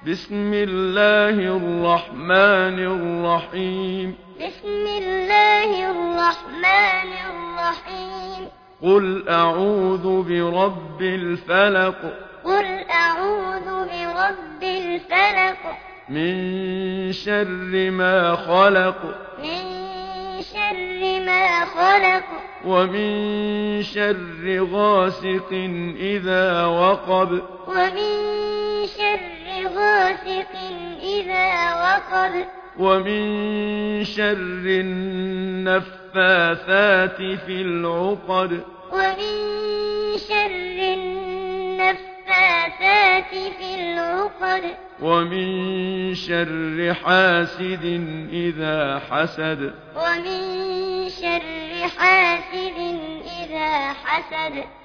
بسم الله الرحمن الرحيم. بسم الله الرحمن الرحيم. قل أعوذ برب الفلق. قل أعوذ برب الفلق. من شر ما خلق. من شر ما خلق. ومن شر غاسق إذا وقب. ومن شر غاسق إذا وقب. ومن شر النفاثات في العقد. ومن شر النفاثات في العقد. ومن شر حاسد إذا حسد. ومن شر حاسد إذا حسد.